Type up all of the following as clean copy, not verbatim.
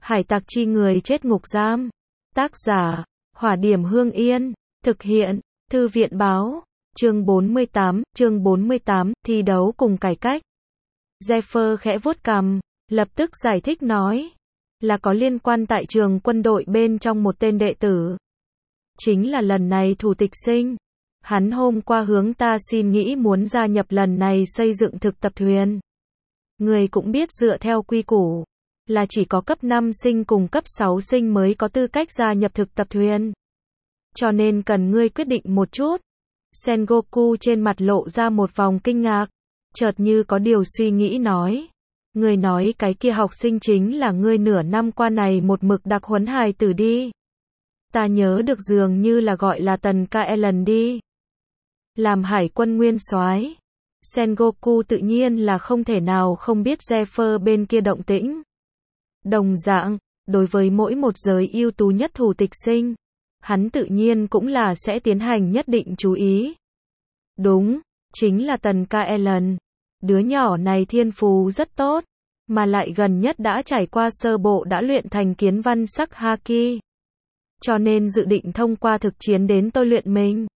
Hải tặc chi người chết ngục giam. Tác giả, Hỏa Điểm Hương Yên. Thực hiện, Thư viện báo. Chương 48, thi đấu cùng cải cách. Zephyr khẽ vuốt cằm, lập tức giải thích nói. Là có liên quan tại trường quân đội bên trong một tên đệ tử. Chính là lần này thủ tịch sinh. Hắn hôm qua hướng ta xin nghĩ muốn gia nhập lần này xây dựng thực tập thuyền. Người cũng biết dựa theo quy củ, là chỉ có cấp 5 sinh cùng cấp 6 sinh mới có tư cách gia nhập thực tập thuyền. Cho nên cần ngươi quyết định một chút. Sengoku trên mặt lộ ra một vòng kinh ngạc, chợt như có điều suy nghĩ nói. Ngươi nói cái kia học sinh chính là ngươi nửa năm qua này một mực đặc huấn hài tử đi. Ta nhớ được dường như là gọi là Tần KL đi. Làm hải quân nguyên soái, Sengoku tự nhiên là không thể nào không biết Zephyr bên kia động tĩnh. Đồng dạng, đối với mỗi một giới ưu tú nhất thủ tịch sinh, hắn tự nhiên cũng là sẽ tiến hành nhất định chú ý. Đúng, chính là Tần KL. Đứa nhỏ này thiên phú rất tốt, mà lại gần nhất đã trải qua sơ bộ đã luyện thành kiến văn sắc haki. Cho nên dự định thông qua thực chiến đến tôi luyện mình.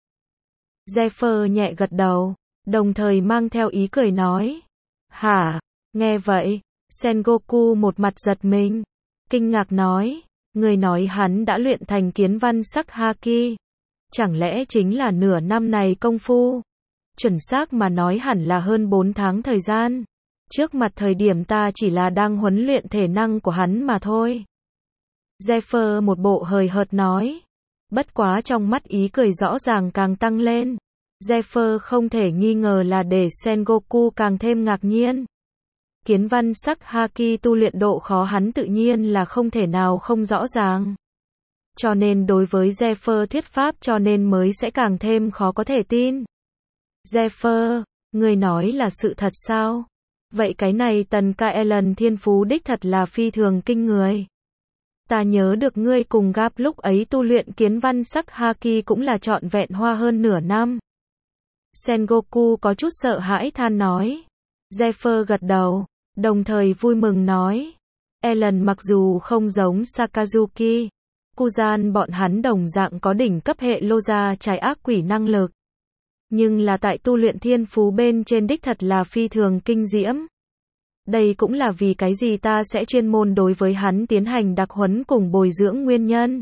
Zephyr nhẹ gật đầu, đồng thời mang theo ý cười nói. Hả? Nghe vậy, Sengoku một mặt giật mình, kinh ngạc nói. Người nói hắn đã luyện thành kiến văn sắc haki. Chẳng lẽ chính là nửa năm này công phu? Chuẩn xác mà nói hẳn là hơn 4 tháng thời gian. Trước mặt thời điểm ta chỉ là đang huấn luyện thể năng của hắn mà thôi. Zephyr một bộ hời hợt nói. Bất quá trong mắt ý cười rõ ràng càng tăng lên. Zephyr không thể nghi ngờ là để Sengoku càng thêm ngạc nhiên. Kiến văn sắc haki tu luyện độ khó hắn tự nhiên là không thể nào không rõ ràng. Cho nên đối với Zephyr thuyết pháp cho nên mới sẽ càng thêm khó có thể tin. Zephyr, người nói là sự thật sao? Vậy cái này Tần KL thiên phú đích thật là phi thường kinh người. Ta nhớ được ngươi cùng Gap lúc ấy tu luyện kiến văn sắc haki cũng là trọn vẹn hoa hơn nửa năm. Sengoku có chút sợ hãi than nói. Zephyr gật đầu, đồng thời vui mừng nói. Ellen mặc dù không giống Sakazuki, Kuzan bọn hắn đồng dạng có đỉnh cấp hệ Loja trái ác quỷ năng lực. Nhưng là tại tu luyện thiên phú bên trên đích thật là phi thường kinh diễm. Đây cũng là vì cái gì ta sẽ chuyên môn đối với hắn tiến hành đặc huấn cùng bồi dưỡng nguyên nhân.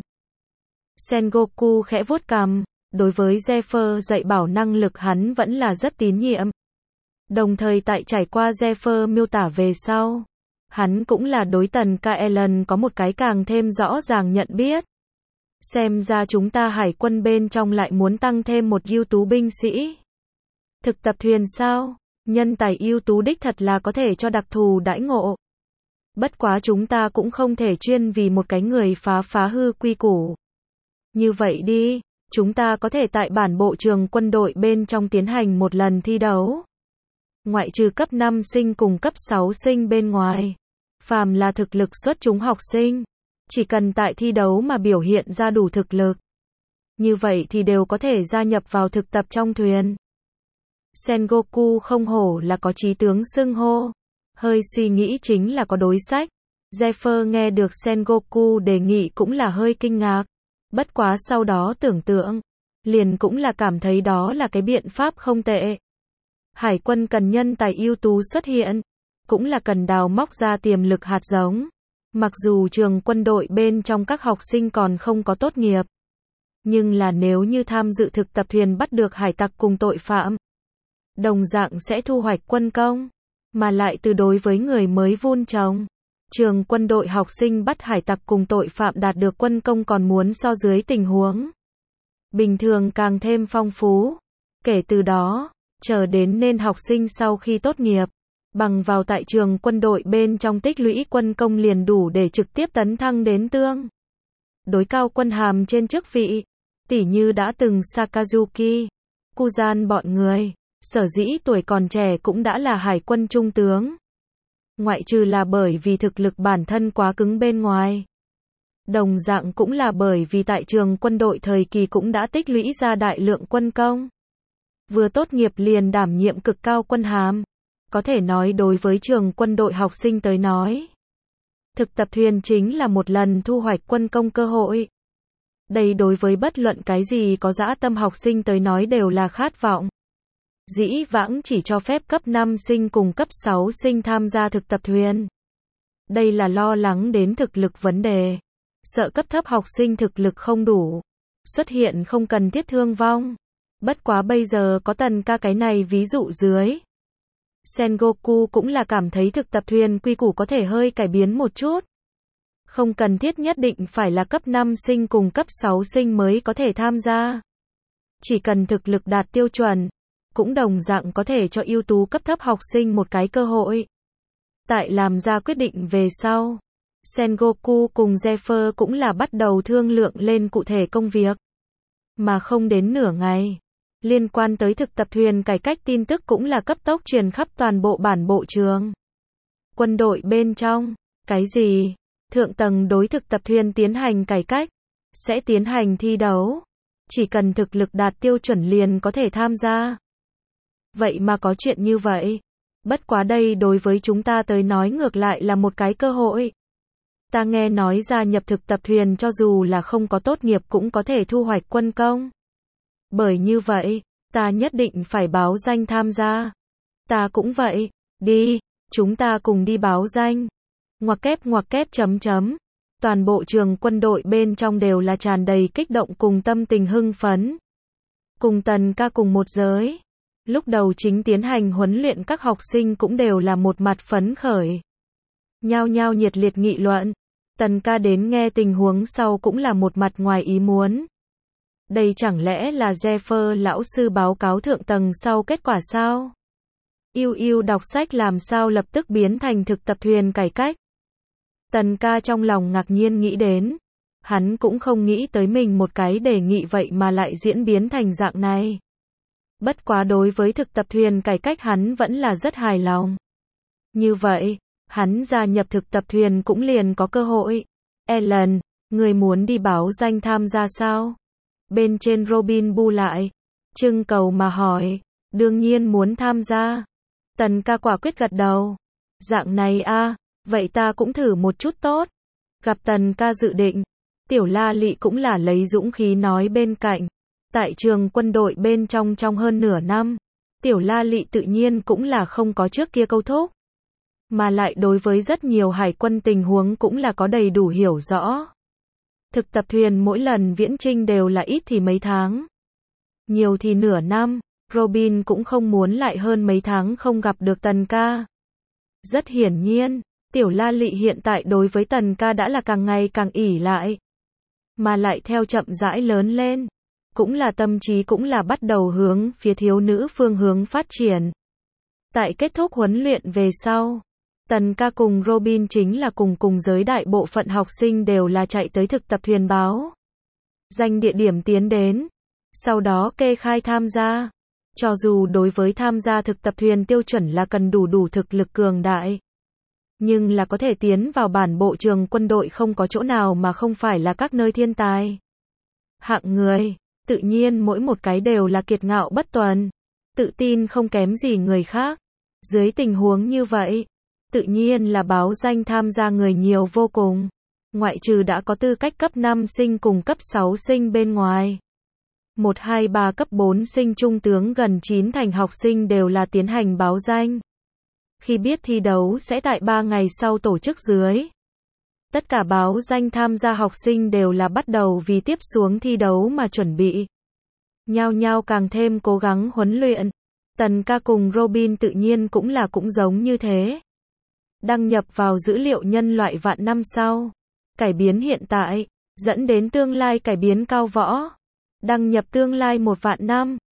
Sengoku khẽ vuốt cằm, đối với Zephyr dạy bảo năng lực hắn vẫn là rất tín nhiệm. Đồng thời tại trải qua Zephyr miêu tả về sau, hắn cũng là đối Tần KL có một cái càng thêm rõ ràng nhận biết. Xem ra chúng ta hải quân bên trong lại muốn tăng thêm một ưu tú binh sĩ. Thực tập thuyền sao? Nhân tài ưu tú đích thật là có thể cho đặc thù đãi ngộ. Bất quá chúng ta cũng không thể chuyên vì một cái người phá hư quy củ. Như vậy đi, chúng ta có thể tại bản bộ trường quân đội bên trong tiến hành một lần thi đấu. Ngoại trừ cấp 5 sinh cùng cấp 6 sinh bên ngoài, phàm là thực lực xuất chúng học sinh, chỉ cần tại thi đấu mà biểu hiện ra đủ thực lực, như vậy thì đều có thể gia nhập vào thực tập trong thuyền. Sengoku không hổ là có chí tướng xưng hô, hơi suy nghĩ chính là có đối sách. Zephyr nghe được Sengoku đề nghị cũng là hơi kinh ngạc, bất quá sau đó tưởng tượng, liền cũng là cảm thấy đó là cái biện pháp không tệ. Hải quân cần nhân tài ưu tú xuất hiện, cũng là cần đào móc ra tiềm lực hạt giống. Mặc dù trường quân đội bên trong các học sinh còn không có tốt nghiệp, nhưng là nếu như tham dự thực tập thuyền bắt được hải tặc cùng tội phạm, đồng dạng sẽ thu hoạch quân công, mà lại từ đối với người mới vun trồng. Trường quân đội học sinh bắt hải tặc cùng tội phạm đạt được quân công còn muốn so dưới tình huống bình thường càng thêm phong phú. Kể từ đó, chờ đến nên học sinh sau khi tốt nghiệp, bằng vào tại trường quân đội bên trong tích lũy quân công liền đủ để trực tiếp tấn thăng đến tương đối cao quân hàm trên chức vị, tỉ như đã từng Sakazuki, Kuzan bọn người, sở dĩ tuổi còn trẻ cũng đã là hải quân trung tướng. Ngoại trừ là bởi vì thực lực bản thân quá cứng bên ngoài, đồng dạng cũng là bởi vì tại trường quân đội thời kỳ cũng đã tích lũy ra đại lượng quân công. Vừa tốt nghiệp liền đảm nhiệm cực cao quân hàm, có thể nói đối với trường quân đội học sinh tới nói, Thực tập thuyền chính là một lần thu hoạch quân công cơ hội. Đây đối với bất luận cái gì có dã tâm học sinh tới nói đều là khát vọng. Dĩ vãng chỉ cho phép cấp 5 sinh cùng cấp 6 sinh tham gia thực tập thuyền. Đây là lo lắng đến thực lực vấn đề. Sợ cấp thấp học sinh thực lực không đủ. Xuất hiện không cần thiết thương vong. Bất quá bây giờ có Tần ca cái này ví dụ dưới. Sengoku cũng là cảm thấy thực tập thuyền quy củ có thể hơi cải biến một chút. Không cần thiết nhất định phải là cấp 5 sinh cùng cấp 6 sinh mới có thể tham gia. Chỉ cần thực lực đạt tiêu chuẩn, cũng đồng dạng có thể cho ưu tú cấp thấp học sinh một cái cơ hội. Tại làm ra quyết định về sau, Sengoku cùng Zephyr cũng là bắt đầu thương lượng lên cụ thể công việc. Mà không đến nửa ngày, liên quan tới thực tập thuyền cải cách tin tức cũng là cấp tốc truyền khắp toàn bộ bản bộ trường. Quân đội bên trong, cái gì? Thượng tầng đối thực tập thuyền tiến hành cải cách, sẽ tiến hành thi đấu. Chỉ cần thực lực đạt tiêu chuẩn liền có thể tham gia. Vậy mà có chuyện như vậy. Bất quá đây đối với chúng ta tới nói ngược lại là một cái cơ hội. Ta nghe nói gia nhập thực tập thuyền cho dù là không có tốt nghiệp cũng có thể thu hoạch quân công. Bởi như vậy, ta nhất định phải báo danh tham gia. Ta cũng vậy. Đi, chúng ta cùng đi báo danh. Ngoặc kép chấm chấm. Toàn bộ trường quân đội bên trong đều là tràn đầy kích động cùng tâm tình hưng phấn. Cùng Tần ca cùng một giới. Lúc đầu chính tiến hành huấn luyện các học sinh cũng đều là một mặt phấn khởi. Nhao nhao nhiệt liệt nghị luận. Tần ca đến nghe tình huống sau cũng là một mặt ngoài ý muốn. Đây chẳng lẽ là Zephyr lão sư báo cáo thượng tầng sau kết quả sao? Yêu đọc sách làm sao lập tức biến thành thực tập thuyền cải cách? Tần ca trong lòng ngạc nhiên nghĩ đến. Hắn cũng không nghĩ tới mình một cái đề nghị vậy mà lại diễn biến thành dạng này. Bất quá đối với thực tập thuyền cải cách hắn vẫn là rất hài lòng. Như vậy, hắn gia nhập thực tập thuyền cũng liền có cơ hội. Ellen, người muốn đi báo danh tham gia sao? Bên trên Robin bu lại. Trưng cầu mà hỏi. Đương nhiên muốn tham gia. Tần ca quả quyết gật đầu. Dạng này a, vậy ta cũng thử một chút tốt. Gặp Tần ca dự định. Tiểu La Lị cũng là lấy dũng khí nói bên cạnh. Tại trường quân đội bên trong hơn nửa năm. Tiểu La Lị tự nhiên cũng là không có trước kia câu thúc. Mà lại đối với rất nhiều hải quân tình huống cũng là có đầy đủ hiểu rõ. Thực tập thuyền mỗi lần viễn chinh đều là ít thì mấy tháng. Nhiều thì nửa năm. Robin cũng không muốn lại hơn mấy tháng không gặp được Tần ca. Rất hiển nhiên, Tiểu La Lị hiện tại đối với Tần ca đã là càng ngày càng ỷ lại. Mà lại theo chậm rãi lớn lên. Cũng là tâm trí cũng là bắt đầu hướng phía thiếu nữ phương hướng phát triển. Tại kết thúc huấn luyện về sau, Tần ca cùng Robin chính là cùng giới đại bộ phận học sinh đều là chạy tới thực tập thuyền báo. Danh địa điểm tiến đến. Sau đó kê khai tham gia. Cho dù đối với tham gia thực tập thuyền tiêu chuẩn là cần đủ thực lực cường đại. Nhưng là có thể tiến vào bản bộ trường quân đội không có chỗ nào mà không phải là các nơi thiên tài. Hạng người, tự nhiên mỗi một cái đều là kiệt ngạo bất tuần. Tự tin không kém gì người khác. Dưới tình huống như vậy, tự nhiên là báo danh tham gia người nhiều vô cùng. Ngoại trừ đã có tư cách cấp 5 sinh cùng cấp 6 sinh bên ngoài. 1, 2, 3 cấp 4 sinh trung tướng gần 9 thành học sinh đều là tiến hành báo danh. Khi biết thi đấu sẽ tại 3 ngày sau tổ chức dưới. Tất cả báo danh tham gia học sinh đều là bắt đầu vì tiếp xuống thi đấu mà chuẩn bị. Nhao nhao càng thêm cố gắng huấn luyện. Tần ca cùng Robin tự nhiên cũng giống như thế. Đăng nhập vào dữ liệu nhân loại vạn năm sau. Cải biến hiện tại, dẫn đến tương lai cải biến cao võ. Đăng nhập tương lai 1 vạn năm.